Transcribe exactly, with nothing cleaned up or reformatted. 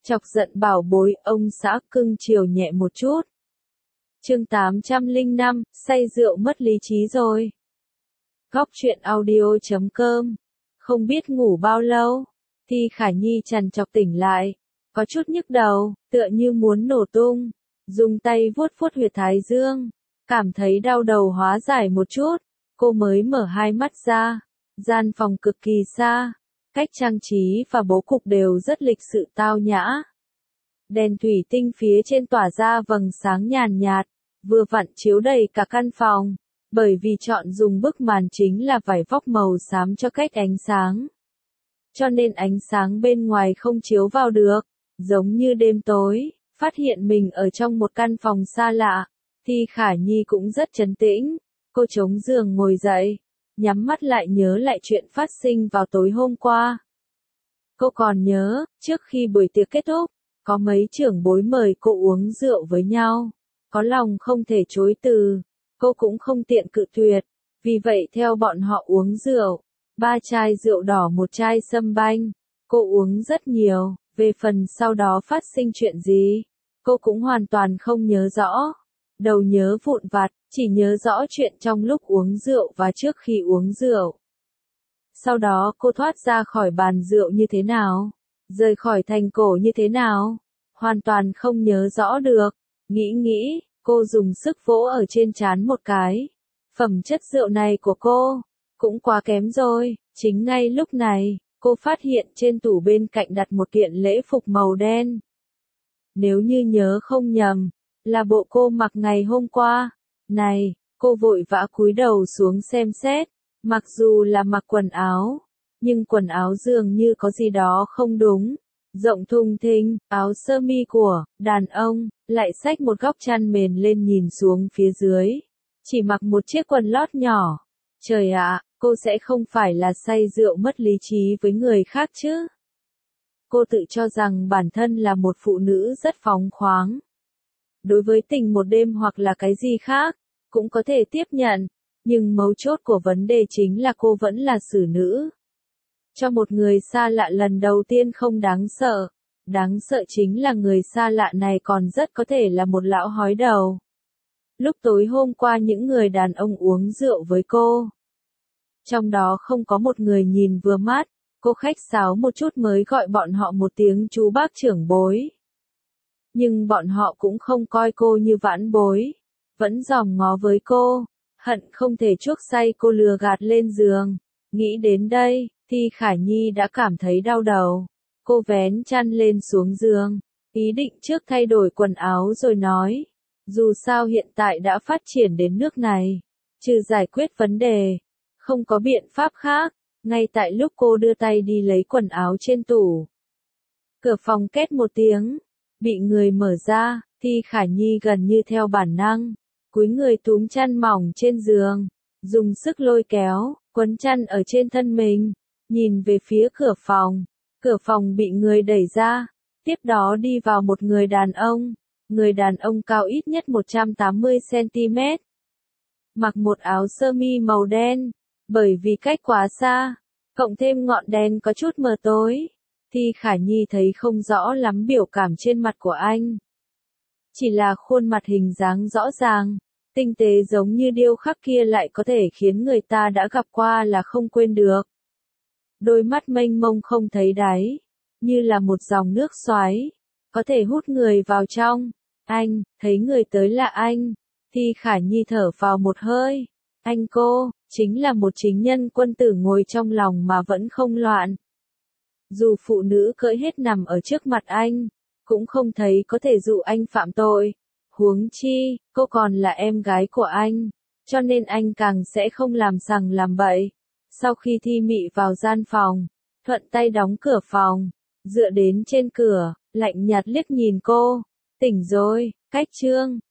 Chọc giận bảo bối, ông xã cưng chiều nhẹ một chút. Chương tám trăm lẻ năm, say rượu mất lý trí rồi. Góc truyện audio chấm com. Không biết ngủ bao lâu, Thi Khả Nhi trằn trọc tỉnh lại, có chút nhức đầu, tựa như muốn nổ tung, dùng tay vuốt vuốt huyệt thái dương, cảm thấy đau đầu hóa giải một chút, cô mới mở hai mắt ra. Gian phòng cực kỳ xa, cách trang trí và bố cục đều rất lịch sự tao nhã. Đèn thủy tinh phía trên tỏa ra vầng sáng nhàn nhạt, vừa vặn chiếu đầy cả căn phòng, bởi vì chọn dùng bức màn chính là vải vóc màu xám cho cách ánh sáng. Cho nên ánh sáng bên ngoài không chiếu vào được, giống như đêm tối, phát hiện mình ở trong một căn phòng xa lạ, Thi Khả Nhi cũng rất trấn tĩnh, cô chống giường ngồi dậy, nhắm mắt lại nhớ lại chuyện phát sinh vào tối hôm qua. Cô còn nhớ, trước khi buổi tiệc kết thúc, có mấy trưởng bối mời cô uống rượu với nhau, có lòng không thể chối từ, cô cũng không tiện cự tuyệt, vì vậy theo bọn họ uống rượu, ba chai rượu đỏ một chai sâm banh, cô uống rất nhiều, về phần sau đó phát sinh chuyện gì, cô cũng hoàn toàn không nhớ rõ, đầu nhớ vụn vặt, chỉ nhớ rõ chuyện trong lúc uống rượu và trước khi uống rượu. Sau đó cô thoát ra khỏi bàn rượu như thế nào, rời khỏi thành cổ như thế nào, hoàn toàn không nhớ rõ được, nghĩ nghĩ, cô dùng sức vỗ ở trên trán một cái. Phẩm chất rượu này của cô, cũng quá kém rồi, chính ngay lúc này, cô phát hiện trên tủ bên cạnh đặt một kiện lễ phục màu đen. Nếu như nhớ không nhầm, là bộ cô mặc ngày hôm qua. Này, cô vội vã cúi đầu xuống xem xét, mặc dù là mặc quần áo, nhưng quần áo dường như có gì đó không đúng. Rộng thùng thình, áo sơ mi của đàn ông, lại xách một góc chăn mền lên nhìn xuống phía dưới. Chỉ mặc một chiếc quần lót nhỏ. Trời ạ, cô sẽ không phải là say rượu mất lý trí với người khác chứ? Cô tự cho rằng bản thân là một phụ nữ rất phóng khoáng. Đối với tình một đêm hoặc là cái gì khác, cũng có thể tiếp nhận, nhưng mấu chốt của vấn đề chính là cô vẫn là xử nữ. Cho một người xa lạ lần đầu tiên không đáng sợ, đáng sợ chính là người xa lạ này còn rất có thể là một lão hói đầu. Lúc tối hôm qua những người đàn ông uống rượu với cô, trong đó không có một người nhìn vừa mắt, cô khách sáo một chút mới gọi bọn họ một tiếng chú bác trưởng bối. Nhưng bọn họ cũng không coi cô như vãn bối, vẫn dòm ngó với cô, hận không thể chuốc say cô lừa gạt lên giường. Nghĩ đến đây, Thi Khả Nhi đã cảm thấy đau đầu. Cô vén chăn lên xuống giường, ý định trước thay đổi quần áo rồi nói. Dù sao hiện tại đã phát triển đến nước này, trừ giải quyết vấn đề, không có biện pháp khác. Ngay tại lúc cô đưa tay đi lấy quần áo trên tủ, cửa phòng két một tiếng, bị người mở ra, Thi Khả Nhi gần như theo bản năng, cúi người túm chăn mỏng trên giường, dùng sức lôi kéo, quấn chăn ở trên thân mình, nhìn về phía cửa phòng. Cửa phòng bị người đẩy ra, tiếp đó đi vào một người đàn ông, người đàn ông cao ít nhất một trăm tám mươi xăng ti mét. Mặc một áo sơ mi màu đen, bởi vì cách quá xa, cộng thêm ngọn đèn có chút mờ tối, Thi Khả Nhi thấy không rõ lắm biểu cảm trên mặt của anh. Chỉ là khuôn mặt hình dáng rõ ràng, tinh tế giống như điêu khắc kia lại có thể khiến người ta đã gặp qua là không quên được. Đôi mắt mênh mông không thấy đáy, như là một dòng nước xoáy, có thể hút người vào trong. Anh, thấy người tới là anh. Thi Khả Nhi thở vào một hơi. Anh cô, chính là một chính nhân quân tử ngồi trong lòng mà vẫn không loạn. Dù phụ nữ cưỡi hết nằm ở trước mặt anh, cũng không thấy có thể dụ anh phạm tội. Huống chi, cô còn là em gái của anh, cho nên anh càng sẽ không làm sằng làm bậy. Sau khi Thi Mị vào gian phòng, thuận tay đóng cửa phòng, dựa đến trên cửa, lạnh nhạt liếc nhìn cô. Tỉnh rồi, cách trương,